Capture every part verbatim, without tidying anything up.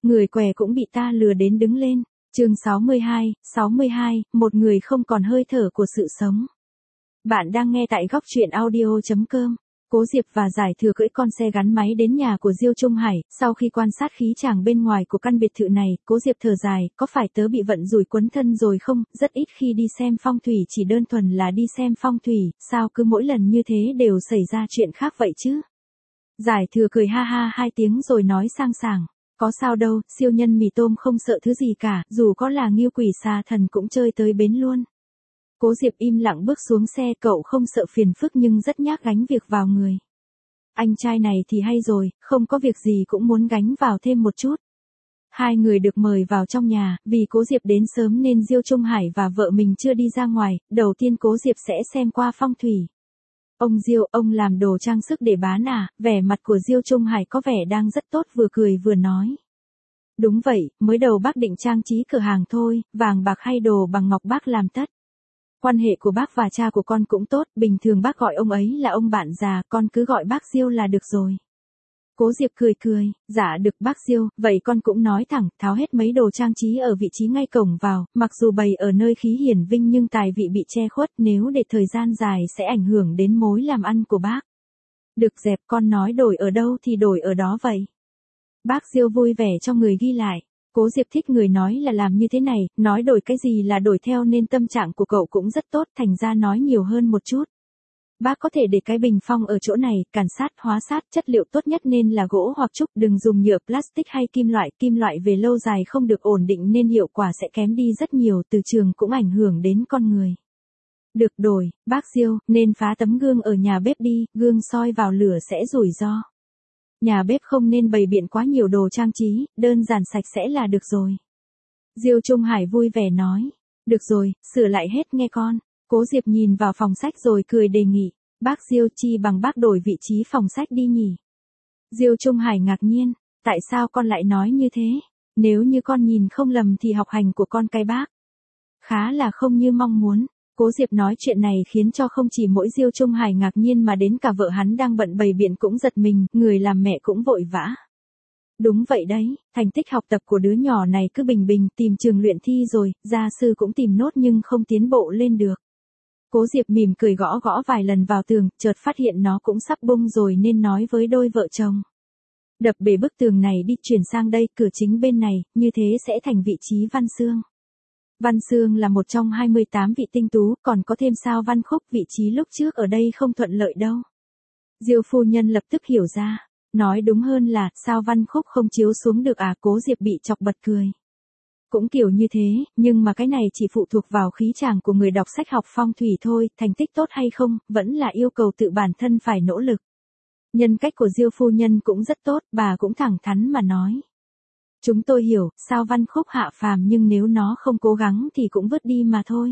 Người què cũng bị ta lừa đến đứng lên. Chương sáu mươi hai, sáu mươi hai, một người không còn hơi thở của sự sống. Bạn đang nghe tại góc truyện audio chấm com. Cố Diệp và Giải Thừa cưỡi con xe gắn máy đến nhà của Diêu Trung Hải, sau khi quan sát khí chàng bên ngoài của căn biệt thự này, Cố Diệp thở dài, có phải tớ bị vận rủi quấn thân rồi không, rất ít khi đi xem phong thủy chỉ đơn thuần là đi xem phong thủy, sao cứ mỗi lần như thế đều xảy ra chuyện khác vậy chứ? Giải Thừa cười ha ha hai tiếng rồi nói sang sảng, có sao đâu, siêu nhân mì tôm không sợ thứ gì cả, dù có là Ngưu Quỷ Xà Thần cũng chơi tới bến luôn. Cố Diệp im lặng bước xuống xe, cậu không sợ phiền phức nhưng rất nhác gánh việc vào người. Anh trai này thì hay rồi, không có việc gì cũng muốn gánh vào thêm một chút. Hai người được mời vào trong nhà, vì Cố Diệp đến sớm nên Diêu Trung Hải và vợ mình chưa đi ra ngoài, đầu tiên Cố Diệp sẽ xem qua phong thủy. Ông Diêu, ông làm đồ trang sức để bán à? Vẻ mặt của Diêu Trung Hải có vẻ đang rất tốt, vừa cười vừa nói. Đúng vậy, mới đầu bác định trang trí cửa hàng thôi, vàng bạc hay đồ bằng ngọc bác làm tất. Quan hệ của bác và cha của con cũng tốt, bình thường bác gọi ông ấy là ông bạn già, con cứ gọi bác Diêu là được rồi. Cố Diệp cười cười, dạ được bác Diêu, vậy con cũng nói thẳng, tháo hết mấy đồ trang trí ở vị trí ngay cổng vào, mặc dù bày ở nơi khí hiển vinh nhưng tài vị bị che khuất, nếu để thời gian dài sẽ ảnh hưởng đến mối làm ăn của bác. Được dẹp, con nói đổi ở đâu thì đổi ở đó vậy. Bác Diêu vui vẻ cho người ghi lại. Cố Diệp thích người nói là làm như thế này, nói đổi cái gì là đổi theo nên tâm trạng của cậu cũng rất tốt, thành ra nói nhiều hơn một chút. Bác có thể để cái bình phong ở chỗ này, cản sát, hóa sát, chất liệu tốt nhất nên là gỗ hoặc trúc, đừng dùng nhựa plastic hay kim loại, kim loại về lâu dài không được ổn định nên hiệu quả sẽ kém đi rất nhiều, từ trường cũng ảnh hưởng đến con người. Được đổi, bác Diêu, nên phá tấm gương ở nhà bếp đi, gương soi vào lửa sẽ rủi ro. Nhà bếp không nên bày biện quá nhiều đồ trang trí, đơn giản sạch sẽ là được rồi. Diêu Trung Hải vui vẻ nói, được rồi, sửa lại hết nghe con. Cố Diệp nhìn vào phòng sách rồi cười đề nghị, bác Diêu, chi bằng bác đổi vị trí phòng sách đi nhỉ. Diêu Trung Hải ngạc nhiên, tại sao con lại nói như thế? Nếu như con nhìn không lầm thì học hành của con cái bác khá là không như mong muốn. Cố Diệp nói chuyện này khiến cho không chỉ mỗi Diêu Trung Hải ngạc nhiên mà đến cả vợ hắn đang bận bày biện cũng giật mình, người làm mẹ cũng vội vã. Đúng vậy đấy, thành tích học tập của đứa nhỏ này cứ bình bình, tìm trường luyện thi rồi, gia sư cũng tìm nốt nhưng không tiến bộ lên được. Cố Diệp mỉm cười gõ gõ vài lần vào tường, chợt phát hiện nó cũng sắp bung rồi nên nói với đôi vợ chồng. Đập bể bức tường này đi, chuyển sang đây, cửa chính bên này, như thế sẽ thành vị trí Văn Xương. Văn Xương là một trong hai mươi tám vị tinh tú, còn có thêm sao Văn Khúc, vị trí lúc trước ở đây không thuận lợi đâu. Diêu phu nhân lập tức hiểu ra, nói đúng hơn là, sao Văn Khúc không chiếu xuống được à? Cố Diệp bị chọc bật cười. Cũng kiểu như thế, nhưng mà cái này chỉ phụ thuộc vào khí chàng của người đọc sách học phong thủy thôi, thành tích tốt hay không, vẫn là yêu cầu tự bản thân phải nỗ lực. Nhân cách của Diêu phu nhân cũng rất tốt, bà cũng thẳng thắn mà nói. Chúng tôi hiểu, sao Văn Khúc hạ phàm nhưng nếu nó không cố gắng thì cũng vứt đi mà thôi.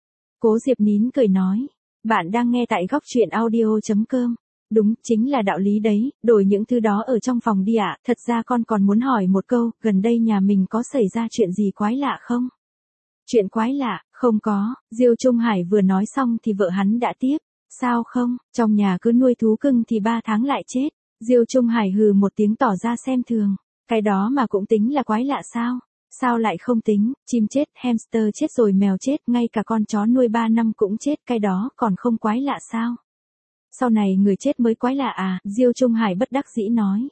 Cố Diệp nín cười nói, bạn đang nghe tại góc truyện audio chấm com. Đúng, chính là đạo lý đấy, đổi những thứ đó ở trong phòng đi ạ. Thật ra con còn muốn hỏi một câu, gần đây nhà mình có xảy ra chuyện gì quái lạ không? Chuyện quái lạ, không có. Diêu Trung Hải vừa nói xong thì vợ hắn đã tiếp, sao không, trong nhà cứ nuôi thú cưng thì ba tháng lại chết. Diêu Trung Hải hừ một tiếng tỏ ra xem thường, cái đó mà cũng tính là quái lạ sao? Sao lại không tính, chim chết, hamster chết rồi mèo chết, ngay cả con chó nuôi ba năm cũng chết, cái đó còn không quái lạ sao? Sau này người chết mới quái lạ à? Diêu Trung Hải bất đắc dĩ nói.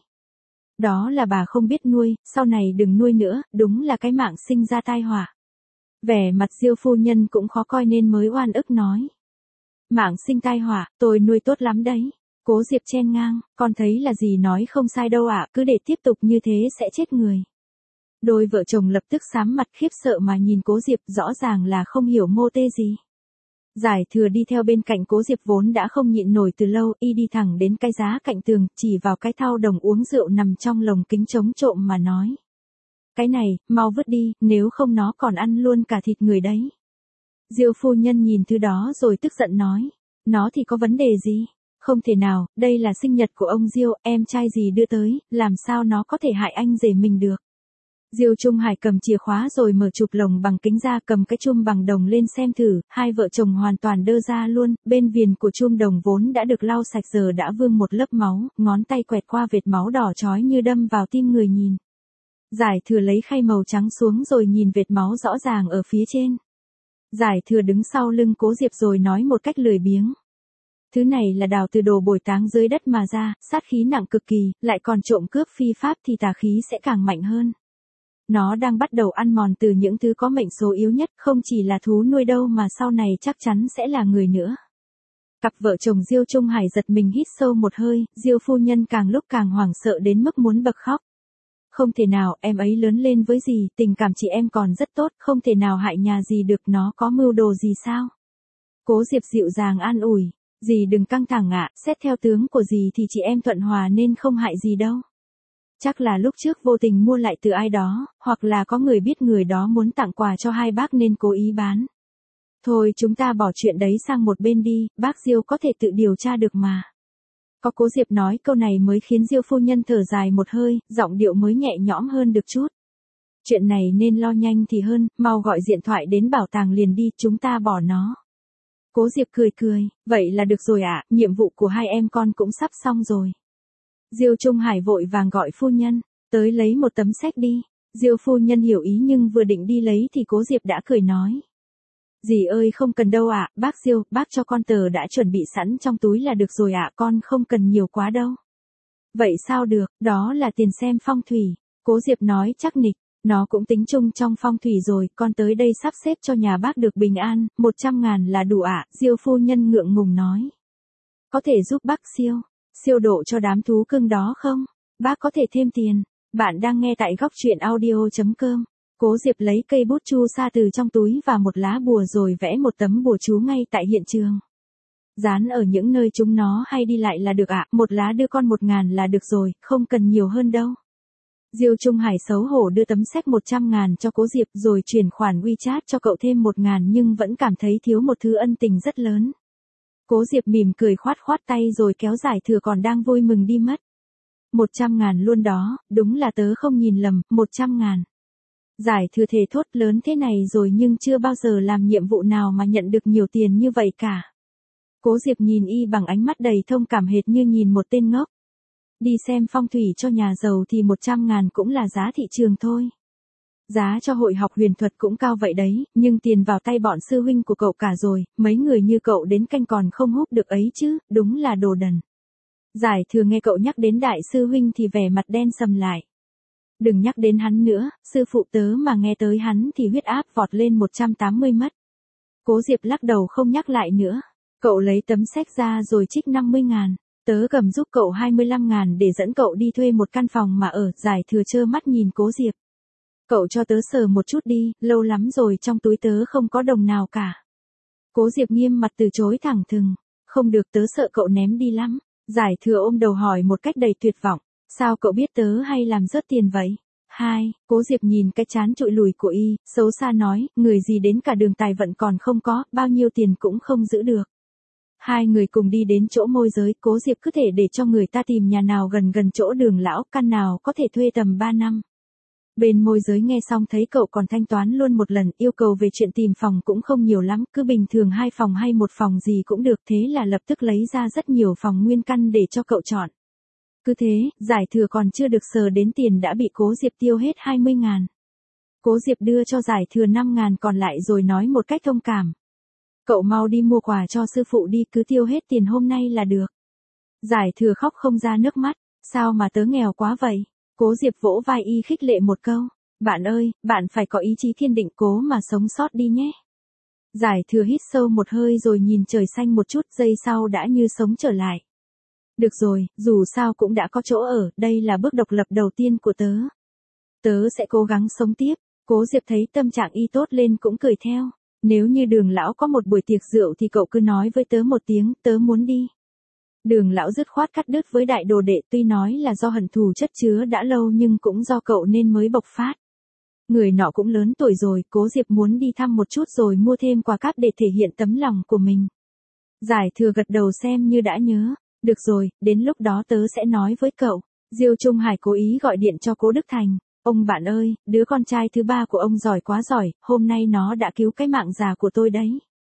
Đó là bà không biết nuôi, sau này đừng nuôi nữa, đúng là cái mạng sinh ra tai họa. Vẻ mặt Diêu phu nhân cũng khó coi nên mới oan ức nói. Mạng sinh tai họa, tôi nuôi tốt lắm đấy. Cố Diệp chen ngang, con thấy là gì nói không sai đâu ạ, cứ để tiếp tục như thế sẽ chết người. Đôi vợ chồng lập tức xám mặt khiếp sợ mà nhìn Cố Diệp, rõ ràng là không hiểu mô tê gì. Giải Thừa đi theo bên cạnh Cố Diệp vốn đã không nhịn nổi từ lâu, y đi thẳng đến cái giá cạnh tường, chỉ vào cái thau đồng uống rượu nằm trong lồng kính chống trộm mà nói. Cái này, mau vứt đi, nếu không nó còn ăn luôn cả thịt người đấy. Diêu phu nhân nhìn thứ đó rồi tức giận nói, nó thì có vấn đề gì? Không thể nào, đây là sinh nhật của ông Diêu, em trai gì đưa tới, làm sao nó có thể hại anh rể mình được. Diêu Trung Hải cầm chìa khóa rồi mở chụp lồng bằng kính ra, cầm cái chum bằng đồng lên xem thử, hai vợ chồng hoàn toàn đơ ra luôn, bên viền của chum đồng vốn đã được lau sạch giờ đã vương một lớp máu, ngón tay quẹt qua vệt máu đỏ chói như đâm vào tim người nhìn. Giải Thừa lấy khay màu trắng xuống rồi nhìn vệt máu rõ ràng ở phía trên. Giải Thừa đứng sau lưng Cố Diệp rồi nói một cách lười biếng. Thứ này là đào từ đồ bồi táng dưới đất mà ra, sát khí nặng cực kỳ, lại còn trộm cướp phi pháp thì tà khí sẽ càng mạnh hơn. Nó đang bắt đầu ăn mòn từ những thứ có mệnh số yếu nhất, không chỉ là thú nuôi đâu mà sau này chắc chắn sẽ là người nữa. Cặp vợ chồng Diêu Trung Hải giật mình hít sâu một hơi, Diêu phu nhân càng lúc càng hoảng sợ đến mức muốn bật khóc. Không thể nào, em ấy lớn lên với dì, tình cảm chị em còn rất tốt, không thể nào hại nhà dì được, nó có mưu đồ gì sao? Cố Diệp dịu dàng an ủi, dì đừng căng thẳng ạ, xét theo tướng của dì thì chị em thuận hòa nên không hại gì đâu. Chắc là lúc trước vô tình mua lại từ ai đó, hoặc là có người biết người đó muốn tặng quà cho hai bác nên cố ý bán. Thôi chúng ta bỏ chuyện đấy sang một bên đi, bác Diêu có thể tự điều tra được mà. Có Cố Diệp nói câu này mới khiến Diêu phu nhân thở dài một hơi, giọng điệu mới nhẹ nhõm hơn được chút. Chuyện này nên lo nhanh thì hơn, mau gọi điện thoại đến bảo tàng liền đi, chúng ta bỏ nó. Cố Diệp cười cười, vậy là được rồi ạ, nhiệm vụ của hai em con cũng sắp xong rồi. Diêu Trung Hải vội vàng gọi phu nhân, tới lấy một tấm séc đi. Diêu phu nhân hiểu ý nhưng vừa định đi lấy thì Cố Diệp đã cười nói. Dì ơi không cần đâu ạ, bác Diêu, bác cho con tờ đã chuẩn bị sẵn trong túi là được rồi ạ, con không cần nhiều quá đâu. Vậy sao được, đó là tiền xem phong thủy. Cố Diệp nói chắc nịch, nó cũng tính chung trong phong thủy rồi, con tới đây sắp xếp cho nhà bác được bình an, một trăm ngàn là đủ ạ, Diêu phu nhân ngượng ngùng nói. Có thể giúp bác siêu, siêu độ cho đám thú cưng đó không? Bác có thể thêm tiền. Bạn đang nghe tại góc truyện audio chấm com. Cố Diệp lấy cây bút chu sa từ trong túi và một lá bùa rồi vẽ một tấm bùa chú ngay tại hiện trường. Dán ở những nơi chúng nó hay đi lại là được ạ, một lá đưa con một ngàn là được rồi, không cần nhiều hơn đâu. Diêu Trung Hải xấu hổ đưa tấm séc một trăm ngàn cho Cố Diệp rồi chuyển khoản WeChat cho cậu thêm một ngàn nhưng vẫn cảm thấy thiếu một thứ ân tình rất lớn. Cố Diệp mỉm cười khoát khoát tay rồi kéo Giải Thừa còn đang vui mừng đi mất. Một trăm ngàn luôn đó, đúng là tớ không nhìn lầm, một trăm ngàn. Giải Thừa thề thốt lớn thế này rồi nhưng chưa bao giờ làm nhiệm vụ nào mà nhận được nhiều tiền như vậy cả. Cố Diệp nhìn y bằng ánh mắt đầy thông cảm hệt như nhìn một tên ngốc. Đi xem phong thủy cho nhà giàu thì một trăm ngàn cũng là giá thị trường thôi. Giá cho hội học huyền thuật cũng cao vậy đấy, nhưng tiền vào tay bọn sư huynh của cậu cả rồi, mấy người như cậu đến canh còn không hút được ấy chứ, đúng là đồ đần. Giải Thừa nghe cậu nhắc đến đại sư huynh thì vẻ mặt đen sầm lại. Đừng nhắc đến hắn nữa, sư phụ tớ mà nghe tới hắn thì huyết áp vọt lên một trăm tám mươi mất. Cố Diệp lắc đầu không nhắc lại nữa. Cậu lấy tấm séc ra rồi trích năm mươi ngàn. Tớ cầm giúp cậu hai mươi lăm ngàn để dẫn cậu đi thuê một căn phòng mà ở. Giải Thừa trơ mắt nhìn Cố Diệp. Cậu cho tớ sờ một chút đi, lâu lắm rồi trong túi tớ không có đồng nào cả. Cố Diệp nghiêm mặt từ chối thẳng thừng. Không được, tớ sợ cậu ném đi lắm. Giải Thừa ôm đầu hỏi một cách đầy tuyệt vọng. Sao cậu biết tớ hay làm rớt tiền vậy? Hai, Cố Diệp nhìn cái trán trụi lùi của y, xấu xa nói, người gì đến cả đường tài vận còn không có, bao nhiêu tiền cũng không giữ được. Hai người cùng đi đến chỗ môi giới, Cố Diệp cứ thể để cho người ta tìm nhà nào gần gần chỗ Đường lão, căn nào có thể thuê tầm ba năm. Bên môi giới nghe xong thấy cậu còn thanh toán luôn một lần, yêu cầu về chuyện tìm phòng cũng không nhiều lắm, cứ bình thường hai phòng hay một phòng gì cũng được, thế là lập tức lấy ra rất nhiều phòng nguyên căn để cho cậu chọn. Cứ thế, Giải Thừa còn chưa được sờ đến tiền đã bị Cố Diệp tiêu hết hai mươi ngàn. Cố Diệp đưa cho Giải Thừa năm ngàn còn lại rồi nói một cách thông cảm. Cậu mau đi mua quà cho sư phụ đi, cứ tiêu hết tiền hôm nay là được. Giải Thừa khóc không ra nước mắt, sao mà tớ nghèo quá vậy? Cố Diệp vỗ vai y khích lệ một câu. Bạn ơi, bạn phải có ý chí kiên định cố mà sống sót đi nhé. Giải Thừa hít sâu một hơi rồi nhìn trời xanh một chút, giây sau đã như sống trở lại. Được rồi, dù sao cũng đã có chỗ ở, đây là bước độc lập đầu tiên của tớ. Tớ sẽ cố gắng sống tiếp. Cố Diệp thấy tâm trạng y tốt lên cũng cười theo. Nếu như Đường lão có một buổi tiệc rượu thì cậu cứ nói với tớ một tiếng, tớ muốn đi. Đường lão dứt khoát cắt đứt với đại đồ đệ, tuy nói là do hận thù chất chứa đã lâu nhưng cũng do cậu nên mới bộc phát. Người nọ cũng lớn tuổi rồi, Cố Diệp muốn đi thăm một chút rồi mua thêm quà cáp để thể hiện tấm lòng của mình. Giải Thừa gật đầu xem như đã nhớ. Được rồi, đến lúc đó tớ sẽ nói với cậu. Diêu Trung Hải cố ý gọi điện cho Cố Đức Thành. Ông bạn ơi, đứa con trai thứ ba của ông giỏi quá giỏi, hôm nay nó đã cứu cái mạng già của tôi đấy.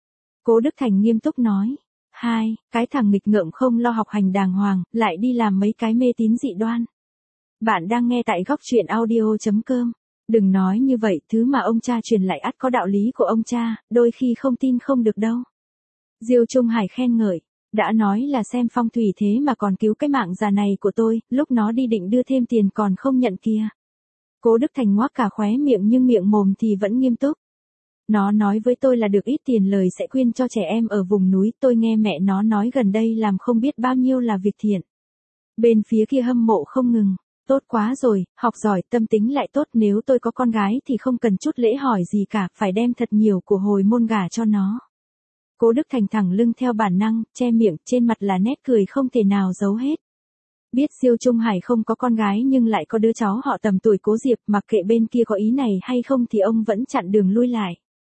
Cố Đức Thành nghiêm túc nói. Hai, cái thằng nghịch ngợm không lo học hành đàng hoàng, lại đi làm mấy cái mê tín dị đoan. Bạn đang nghe tại góc truyện audio.com. Đừng nói như vậy, thứ mà ông cha truyền lại ắt có đạo lý của ông cha, đôi khi không tin không được đâu. Diêu Trung Hải khen ngợi, đã nói là xem phong thủy thế mà còn cứu cái mạng già này của tôi, lúc nó đi định đưa thêm tiền còn không nhận kia. Cố Đức Thành ngoác cả khóe miệng nhưng miệng mồm thì vẫn nghiêm túc. Nó nói với tôi là được ít tiền lời sẽ khuyên cho trẻ em ở vùng núi, tôi nghe mẹ nó nói gần đây làm không biết bao nhiêu là việc thiện. Bên phía kia hâm mộ không ngừng. Tốt quá rồi, học giỏi, tâm tính lại tốt, nếu tôi có con gái thì không cần chút lễ hỏi gì cả, phải đem thật nhiều của hồi môn gả cho nó. Cố Đức Thành thẳng lưng theo bản năng, che miệng, trên mặt là nét cười không thể nào giấu hết. Biết Diêu Trung Hải không có con gái nhưng lại có đứa cháu họ tầm tuổi Cố Diệp, mặc kệ bên kia có ý này hay không thì ông vẫn chặn đường lui lại.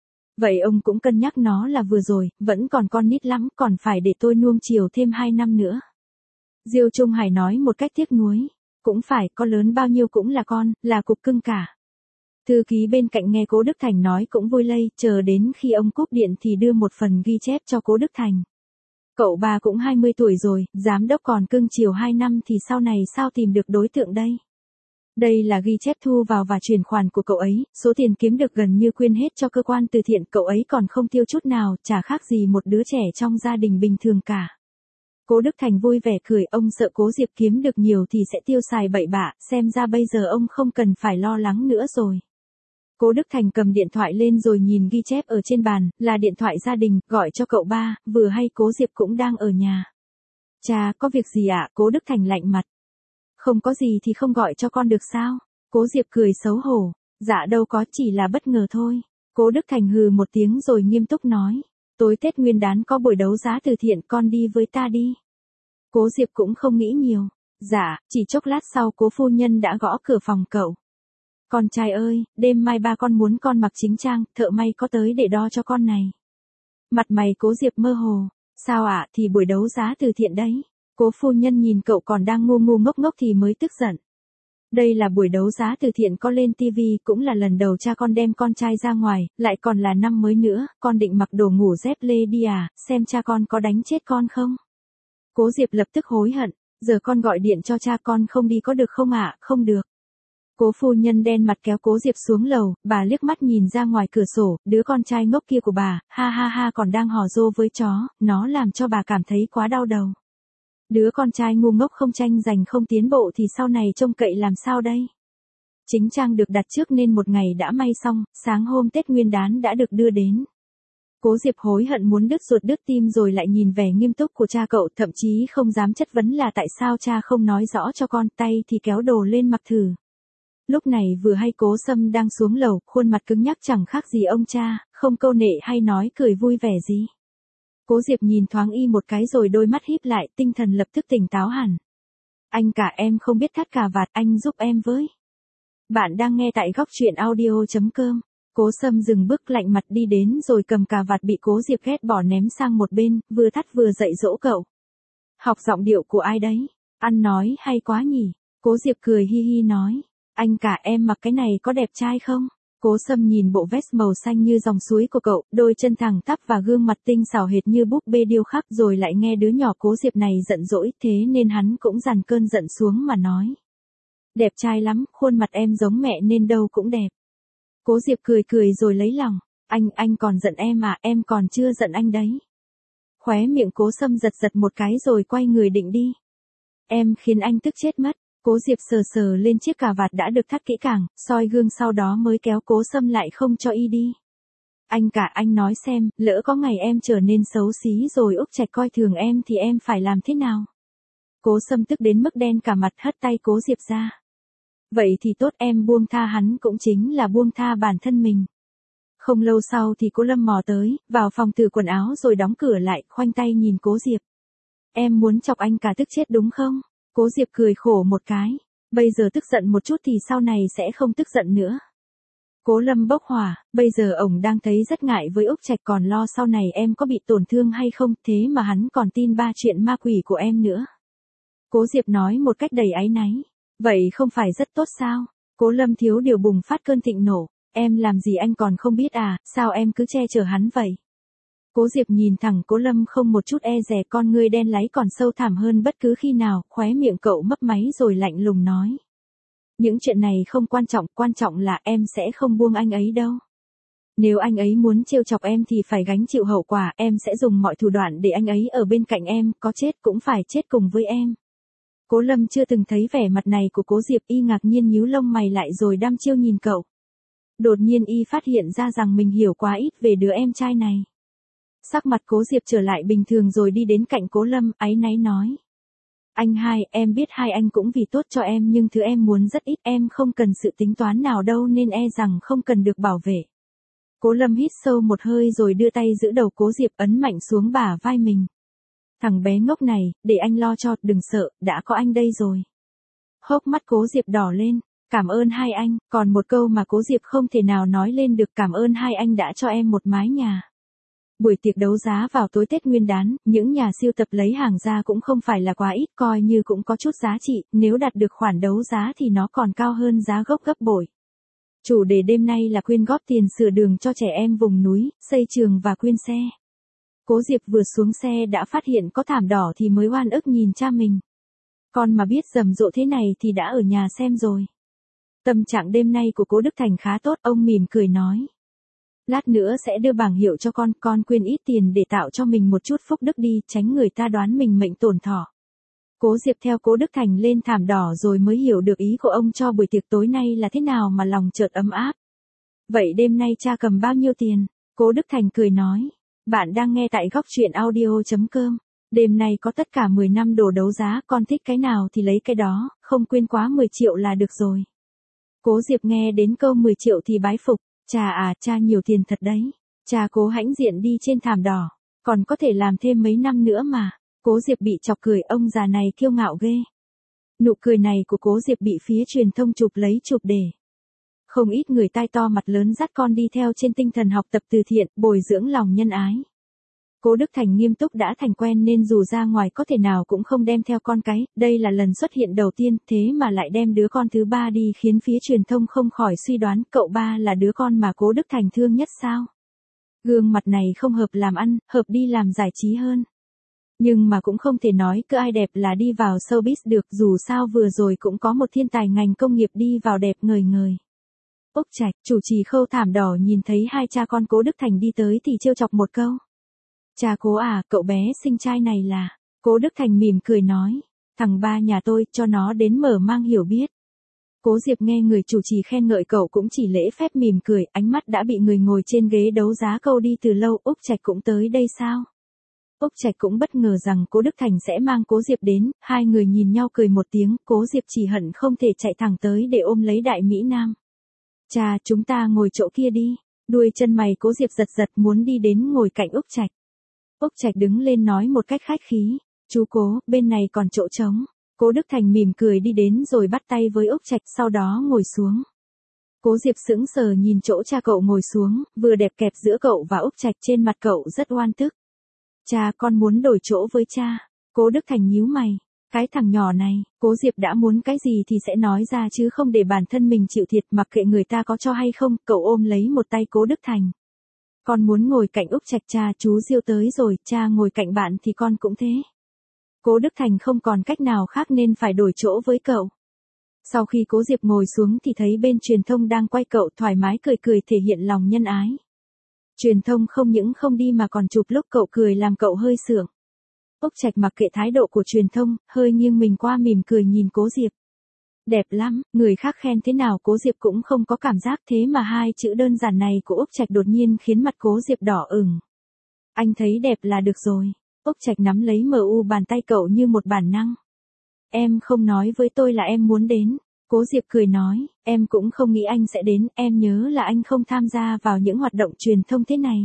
Vậy ông cũng cân nhắc nó là vừa rồi, vẫn còn con nít lắm, còn phải để tôi nuông chiều thêm hai năm nữa. Diêu Trung Hải nói một cách tiếc nuối. Cũng phải, có lớn bao nhiêu cũng là con, là cục cưng cả. Thư ký bên cạnh nghe Cố Đức Thành nói cũng vui lây, chờ đến khi ông cúp điện thì đưa một phần ghi chép cho Cố Đức Thành. Cậu ba cũng hai mươi tuổi rồi, giám đốc còn cưng chiều hai năm thì sau này sao tìm được đối tượng đây? Đây là ghi chép thu vào và chuyển khoản của cậu ấy, số tiền kiếm được gần như quyên hết cho cơ quan từ thiện, cậu ấy còn không tiêu chút nào, chả khác gì một đứa trẻ trong gia đình bình thường cả. Cố Đức Thành vui vẻ cười, ông sợ Cố Diệp kiếm được nhiều thì sẽ tiêu xài bậy bạ, xem ra bây giờ ông không cần phải lo lắng nữa rồi. Cố Đức Thành cầm điện thoại lên rồi nhìn ghi chép ở trên bàn, là điện thoại gia đình, gọi cho cậu ba, vừa hay Cố Diệp cũng đang ở nhà. Cha, có việc gì ạ? Cố Đức Thành lạnh mặt. Không có gì thì không gọi cho con được sao? Cố Diệp cười xấu hổ. Dạ đâu có, chỉ là bất ngờ thôi. Cố Đức Thành hừ một tiếng rồi nghiêm túc nói. Tối Tết Nguyên Đán có buổi đấu giá từ thiện, con đi với ta đi. Cố Diệp cũng không nghĩ nhiều. Dạ, chỉ chốc lát sau cố phu nhân đã gõ cửa phòng cậu. Con trai ơi, đêm mai ba con muốn con mặc chính trang, thợ may có tới để đo cho con này. Mặt mày Cố Diệp mơ hồ. Sao ạ, à, thì buổi đấu giá từ thiện đấy. Cố phu nhân nhìn cậu còn đang ngu ngu ngốc ngốc thì mới tức giận. Đây là buổi đấu giá từ thiện có lên tivi, cũng là lần đầu cha con đem con trai ra ngoài, lại còn là năm mới nữa, con định mặc đồ ngủ dép lê đi à, xem cha con có đánh chết con không? Cố Diệp lập tức hối hận, giờ con gọi điện cho cha con không đi có được không ạ? À? Không được. Cố phu nhân đen mặt kéo Cố Diệp xuống lầu, bà liếc mắt nhìn ra ngoài cửa sổ, đứa con trai ngốc kia của bà, ha ha ha còn đang hò rô với chó, nó làm cho bà cảm thấy quá đau đầu. Đứa con trai ngu ngốc không tranh giành không tiến bộ thì sau này trông cậy làm sao đây? Chính trang được đặt trước nên một ngày đã may xong, sáng hôm Tết Nguyên Đán đã được đưa đến. Cố Diệp hối hận muốn đứt ruột đứt tim rồi lại nhìn vẻ nghiêm túc của cha cậu, thậm chí không dám chất vấn là tại sao cha không nói rõ cho con, tay thì kéo đồ lên mặc thử. Lúc này vừa hay Cố Sâm đang xuống lầu, khuôn mặt cứng nhắc chẳng khác gì ông cha, không câu nệ hay nói cười vui vẻ gì. Cố Diệp nhìn thoáng y một cái rồi đôi mắt híp lại, tinh thần lập tức tỉnh táo hẳn. Anh cả em không biết thắt cà vạt, anh giúp em với. Bạn đang nghe tại góc truyện audio.com. Cố Sâm dừng bước lạnh mặt đi đến rồi cầm cà vạt bị Cố Diệp ghét bỏ ném sang một bên, vừa thắt vừa dạy dỗ cậu. Học giọng điệu của ai đấy? Ăn nói hay quá nhỉ? Cố Diệp cười hi hi nói. Anh cả em mặc cái này có đẹp trai không? Cố Sâm nhìn bộ vest màu xanh như dòng suối của cậu, đôi chân thẳng tắp và gương mặt tinh xảo hệt như búp bê điêu khắc, rồi lại nghe đứa nhỏ Cố Diệp này giận dỗi, thế nên hắn cũng dằn cơn giận xuống mà nói. Đẹp trai lắm, khuôn mặt em giống mẹ nên đâu cũng đẹp. Cố Diệp cười cười rồi lấy lòng, anh, anh còn giận em à, em còn chưa giận anh đấy. Khóe miệng Cố Sâm giật giật một cái rồi quay người định đi. Em khiến anh tức chết mất. Cố Diệp sờ sờ lên chiếc cà vạt đã được thắt kỹ càng, soi gương sau đó mới kéo Cố Sâm lại không cho y đi. Anh cả anh nói xem, lỡ có ngày em trở nên xấu xí rồi Úc Trạch coi thường em thì em phải làm thế nào? Cố Sâm tức đến mức đen cả mặt hất tay Cố Diệp ra. Vậy thì tốt, em buông tha hắn cũng chính là buông tha bản thân mình. Không lâu sau thì Cố Lâm mò tới, vào phòng thử quần áo rồi đóng cửa lại, khoanh tay nhìn Cố Diệp. Em muốn chọc anh cả tức chết đúng không? Cố Diệp cười khổ một cái. Bây giờ tức giận một chút thì sau này sẽ không tức giận nữa. Cố Lâm bốc hỏa, bây giờ ổng đang thấy rất ngại với Úc Trạch, còn lo sau này em có bị tổn thương hay không, thế mà hắn còn tin ba chuyện ma quỷ của em nữa. Cố Diệp nói một cách đầy áy náy. Vậy không phải rất tốt sao? Cố Lâm thiếu điều bùng phát cơn thịnh nộ. Em làm gì anh còn không biết à, sao em cứ che chở hắn vậy? Cố Diệp nhìn thẳng Cố Lâm không một chút e dè, con ngươi đen láy còn sâu thẳm hơn bất cứ khi nào, khóe miệng cậu mấp máy rồi lạnh lùng nói. Những chuyện này không quan trọng, quan trọng là em sẽ không buông anh ấy đâu. Nếu anh ấy muốn trêu chọc em thì phải gánh chịu hậu quả, em sẽ dùng mọi thủ đoạn để anh ấy ở bên cạnh em, có chết cũng phải chết cùng với em. Cố Lâm chưa từng thấy vẻ mặt này của Cố Diệp, y ngạc nhiên nhíu lông mày lại rồi đăm chiêu nhìn cậu. Đột nhiên y phát hiện ra rằng mình hiểu quá ít về đứa em trai này. Sắc mặt Cố Diệp trở lại bình thường rồi đi đến cạnh Cố Lâm, áy náy nói. Anh hai, em biết hai anh cũng vì tốt cho em nhưng thứ em muốn rất ít, em không cần sự tính toán nào đâu nên e rằng không cần được bảo vệ. Cố Lâm hít sâu một hơi rồi đưa tay giữ đầu Cố Diệp ấn mạnh xuống bả vai mình. Thằng bé ngốc này, để anh lo cho, đừng sợ, đã có anh đây rồi. Hốc mắt Cố Diệp đỏ lên, cảm ơn hai anh, còn một câu mà Cố Diệp không thể nào nói lên được, cảm ơn hai anh đã cho em một mái nhà. Buổi tiệc đấu giá vào tối Tết Nguyên đán, những nhà sưu tập lấy hàng ra cũng không phải là quá ít, coi như cũng có chút giá trị, nếu đạt được khoản đấu giá thì nó còn cao hơn giá gốc gấp bội. Chủ đề đêm nay là quyên góp tiền sửa đường cho trẻ em vùng núi, xây trường và quyên xe. Cố Diệp vừa xuống xe đã phát hiện có thảm đỏ thì mới oan ức nhìn cha mình. Con mà biết rầm rộ thế này thì đã ở nhà xem rồi. Tâm trạng đêm nay của Cố Đức Thành khá tốt, ông mỉm cười nói. Lát nữa sẽ đưa bảng hiệu cho con, con quyên ít tiền để tạo cho mình một chút phúc đức đi, tránh người ta đoán mình mệnh tổn thọ. Cố Diệp theo Cố Đức Thành lên thảm đỏ rồi mới hiểu được ý của ông cho buổi tiệc tối nay là thế nào mà lòng chợt ấm áp. Vậy đêm nay cha cầm bao nhiêu tiền? Cố Đức Thành cười nói. Bạn đang nghe tại góc truyện audio chấm com. Đêm nay có tất cả mười năm đồ đấu giá, con thích cái nào thì lấy cái đó, không quyên quá mười triệu là được rồi. Cố Diệp nghe đến câu mười triệu thì bái phục. Cha à, cha nhiều tiền thật đấy. Cha cố hãnh diện đi trên thảm đỏ, còn có thể làm thêm mấy năm nữa mà. Cố Diệp bị chọc cười, ông già này kiêu ngạo ghê. Nụ cười này của Cố Diệp bị phía truyền thông chụp lấy chụp để. Không ít người tai to mặt lớn dắt con đi theo trên tinh thần học tập từ thiện, bồi dưỡng lòng nhân ái. Cố Đức Thành nghiêm túc đã thành quen nên dù ra ngoài có thể nào cũng không đem theo con cái, đây là lần xuất hiện đầu tiên, thế mà lại đem đứa con thứ ba đi khiến phía truyền thông không khỏi suy đoán cậu ba là đứa con mà Cố Đức Thành thương nhất sao. Gương mặt này không hợp làm ăn, hợp đi làm giải trí hơn. Nhưng mà cũng không thể nói cứ ai đẹp là đi vào showbiz được, dù sao vừa rồi cũng có một thiên tài ngành công nghiệp đi vào đẹp ngời ngời. Úc Trạch, chủ trì khâu thảm đỏ nhìn thấy hai cha con Cố Đức Thành đi tới thì trêu chọc một câu. Cha Cố à, cậu bé sinh trai này là. Cố Đức Thành mỉm cười nói. Thằng ba nhà tôi, cho nó đến mở mang hiểu biết. Cố Diệp nghe người chủ trì khen ngợi cậu cũng chỉ lễ phép mỉm cười, ánh mắt đã bị người ngồi trên ghế đấu giá câu đi từ lâu. Úc Trạch cũng tới đây sao? Úc Trạch cũng bất ngờ rằng Cố Đức Thành sẽ mang Cố Diệp đến, hai người nhìn nhau cười một tiếng, Cố Diệp chỉ hận không thể chạy thẳng tới để ôm lấy Đại Mỹ Nam. Cha, chúng ta ngồi chỗ kia đi. Đuôi chân mày Cố Diệp giật giật muốn đi đến ngồi cạnh Úc Trạch. Úc Trạch đứng lên nói một cách khách khí, chú Cố, bên này còn chỗ trống. Cố Đức Thành mỉm cười đi đến rồi bắt tay với Úc Trạch, sau đó ngồi xuống. Cố Diệp sững sờ nhìn chỗ cha cậu ngồi xuống, vừa đẹp kẹp giữa cậu và Úc Trạch, trên mặt cậu rất oan tức. Cha, con muốn đổi chỗ với cha. Cố Đức Thành nhíu mày. Cái thằng nhỏ này, Cố Diệp đã muốn cái gì thì sẽ nói ra chứ không để bản thân mình chịu thiệt, mặc kệ người ta có cho hay không. Cậu ôm lấy một tay Cố Đức Thành. Con muốn ngồi cạnh Úc Trạch. Cha, chú Diêu tới rồi, cha ngồi cạnh bạn thì con cũng thế. Cố Đức Thành không còn cách nào khác nên phải đổi chỗ với cậu. Sau khi Cố Diệp ngồi xuống thì thấy bên truyền thông đang quay cậu, thoải mái cười cười thể hiện lòng nhân ái. Truyền thông không những không đi mà còn chụp lúc cậu cười làm cậu hơi sượng. Úc Trạch mặc kệ thái độ của truyền thông, hơi nghiêng mình qua mỉm cười nhìn Cố Diệp. Đẹp lắm, người khác khen thế nào Cố Diệp cũng không có cảm giác, thế mà hai chữ đơn giản này của Úc Trạch đột nhiên khiến mặt Cố Diệp đỏ ửng. Anh thấy đẹp là được rồi. Úc Trạch nắm lấy mờ u bàn tay cậu như một bản năng. Em không nói với tôi là em muốn đến. Cố Diệp cười nói, em cũng không nghĩ anh sẽ đến, em nhớ là anh không tham gia vào những hoạt động truyền thông thế này.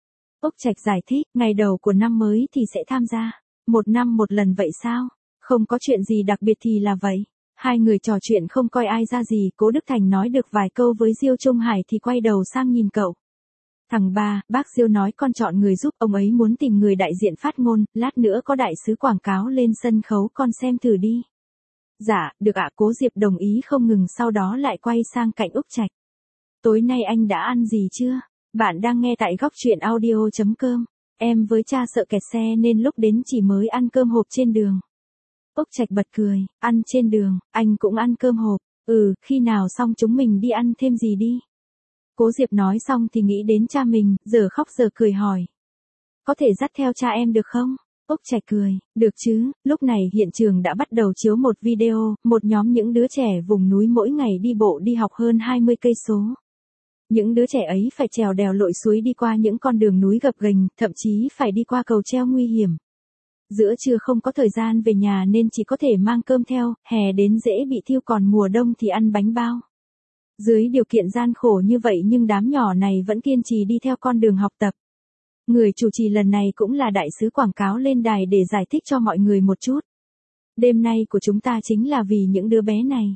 Úc Trạch giải thích, ngày đầu của năm mới thì sẽ tham gia. Một năm một lần vậy sao? Không có chuyện gì đặc biệt thì là vậy. Hai người trò chuyện không coi ai ra gì, Cố Đức Thành nói được vài câu với Diêu Trung Hải thì quay đầu sang nhìn cậu. Thằng ba, bác Diêu nói con chọn người giúp, ông ấy muốn tìm người đại diện phát ngôn, lát nữa có đại sứ quảng cáo lên sân khấu, con xem thử đi. Dạ, được ạ. Cố Diệp đồng ý không ngừng, sau đó lại quay sang cạnh Úc Trạch. Tối nay anh đã ăn gì chưa? Bạn đang nghe tại góc truyện audio chấm com. Em với cha sợ kẹt xe nên lúc đến chỉ mới ăn cơm hộp trên đường. Úc Trạch bật cười, ăn trên đường, anh cũng ăn cơm hộp. Ừ, khi nào xong chúng mình đi ăn thêm gì đi. Cố Diệp nói xong thì nghĩ đến cha mình, giờ khóc giờ cười hỏi. Có thể dắt theo cha em được không? Úc Trạch cười, được chứ. Lúc này hiện trường đã bắt đầu chiếu một video, một nhóm những đứa trẻ vùng núi mỗi ngày đi bộ đi học hơn hai mươi cây số. Những đứa trẻ ấy phải trèo đèo lội suối đi qua những con đường núi gập ghềnh, thậm chí phải đi qua cầu treo nguy hiểm. Giữa trưa không có thời gian về nhà nên chỉ có thể mang cơm theo, hè đến dễ bị thiêu còn mùa đông thì ăn bánh bao. Dưới điều kiện gian khổ như vậy nhưng đám nhỏ này vẫn kiên trì đi theo con đường học tập. Người chủ trì lần này cũng là đại sứ quảng cáo lên đài để giải thích cho mọi người một chút. Đêm nay của chúng ta chính là vì những đứa bé này.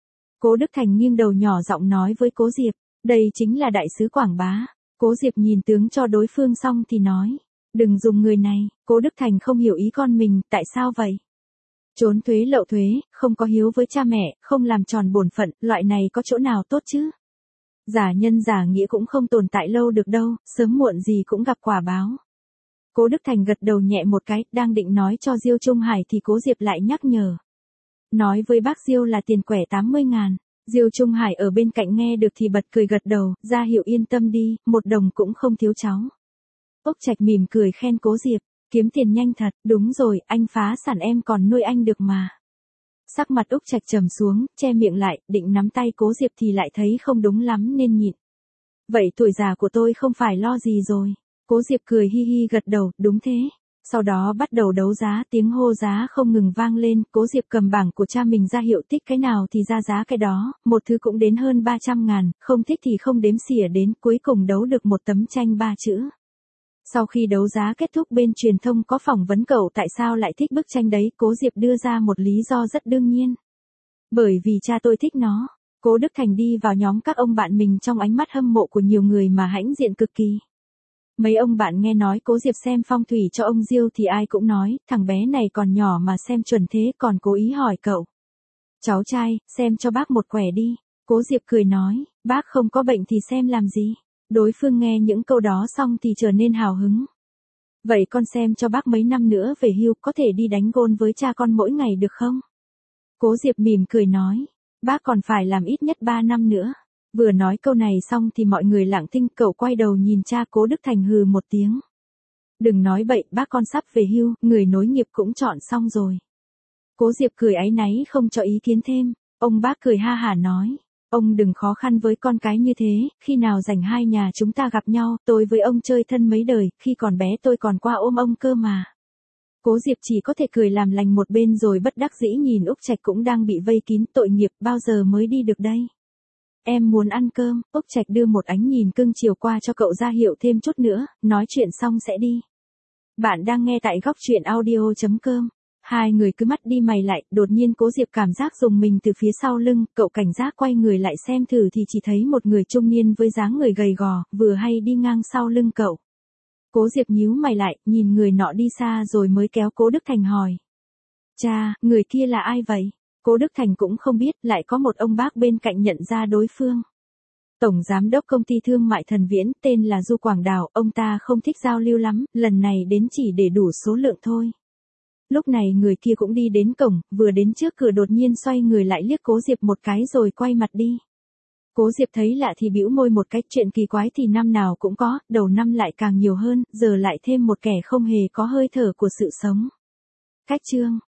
Cố Đức Thành nghiêng đầu nhỏ giọng nói với Cố Diệp, đây chính là đại sứ quảng bá. Cố Diệp nhìn tướng cho đối phương xong thì nói, đừng dùng người này. Cố Đức Thành không hiểu ý con mình, tại sao vậy? Trốn thuế lậu thuế, không có hiếu với cha mẹ, không làm tròn bổn phận, loại này có chỗ nào tốt chứ? Giả nhân giả nghĩa cũng không tồn tại lâu được đâu, sớm muộn gì cũng gặp quả báo. Cố Đức Thành gật đầu nhẹ một cái, đang định nói cho Diêu Trung Hải thì Cố Diệp lại nhắc nhở. Nói với bác Diêu là tiền quẻ tám mươi ngàn. Diêu Trung Hải ở bên cạnh nghe được thì bật cười gật đầu, ra hiệu yên tâm đi, một đồng cũng không thiếu cháu. Úc Trạch mỉm cười khen Cố Diệp, kiếm tiền nhanh thật, đúng rồi, anh phá sản em còn nuôi anh được mà. Sắc mặt Úc Trạch trầm xuống, che miệng lại, định nắm tay Cố Diệp thì lại thấy không đúng lắm nên nhịn. Vậy tuổi già của tôi không phải lo gì rồi. Cố Diệp cười hi hi gật đầu, đúng thế. Sau đó bắt đầu đấu giá, tiếng hô giá không ngừng vang lên, Cố Diệp cầm bảng của cha mình ra hiệu thích cái nào thì ra giá cái đó, một thứ cũng đến hơn ba trăm ngàn, không thích thì không đếm xỉa đến, cuối cùng đấu được một tấm tranh ba chữ. Sau khi đấu giá kết thúc bên truyền thông có phỏng vấn cậu tại sao lại thích bức tranh đấy, Cố Diệp đưa ra một lý do rất đương nhiên. Bởi vì cha tôi thích nó. Cố Đức Thành đi vào nhóm các ông bạn mình trong ánh mắt hâm mộ của nhiều người mà hãnh diện cực kỳ. Mấy ông bạn nghe nói Cố Diệp xem phong thủy cho ông Diêu thì ai cũng nói, thằng bé này còn nhỏ mà xem chuẩn thế, còn cố ý hỏi cậu. Cháu trai, xem cho bác một quẻ đi. Cố Diệp cười nói, bác không có bệnh thì xem làm gì. Đối phương nghe những câu đó xong thì trở nên hào hứng. Vậy con xem cho bác mấy năm nữa về hưu có thể đi đánh gôn với cha con mỗi ngày được không? Cố Diệp mỉm cười nói, bác còn phải làm ít nhất ba năm nữa. Vừa nói câu này xong thì mọi người lặng thinh, cậu quay đầu nhìn cha Cố Đức Thành hừ một tiếng. Đừng nói bậy, bác con sắp về hưu, người nối nghiệp cũng chọn xong rồi. Cố Diệp cười áy náy không cho ý kiến thêm, ông bác cười ha hả nói. Ông đừng khó khăn với con cái như thế, khi nào rảnh hai nhà chúng ta gặp nhau, tôi với ông chơi thân mấy đời, khi còn bé tôi còn qua ôm ông cơ mà. Cố Diệp chỉ có thể cười làm lành một bên rồi bất đắc dĩ nhìn Úc Trạch cũng đang bị vây kín, tội nghiệp, bao giờ mới đi được đây. Em muốn ăn cơm. Úc Trạch đưa một ánh nhìn cưng chiều qua cho cậu ra hiệu thêm chút nữa, nói chuyện xong sẽ đi. Bạn đang nghe tại góc truyện audio chấm com. Hai người cứ mắt đi mày lại, đột nhiên Cố Diệp cảm giác dùng mình từ phía sau lưng, cậu cảnh giác quay người lại xem thử thì chỉ thấy một người trung niên với dáng người gầy gò, vừa hay đi ngang sau lưng cậu. Cố Diệp nhíu mày lại, nhìn người nọ đi xa rồi mới kéo Cố Đức Thành hỏi. Cha, người kia là ai vậy? Cố Đức Thành cũng không biết, lại có một ông bác bên cạnh nhận ra đối phương. Tổng giám đốc công ty thương mại Thần Viễn, tên là Du Quảng Đào, ông ta không thích giao lưu lắm, lần này đến chỉ để đủ số lượng thôi. Lúc này người kia cũng đi đến cổng, vừa đến trước cửa đột nhiên xoay người lại liếc Cố Diệp một cái rồi quay mặt đi. Cố Diệp thấy lạ thì bĩu môi một cách, chuyện kỳ quái thì năm nào cũng có, đầu năm lại càng nhiều hơn, giờ lại thêm một kẻ không hề có hơi thở của sự sống. Cách chương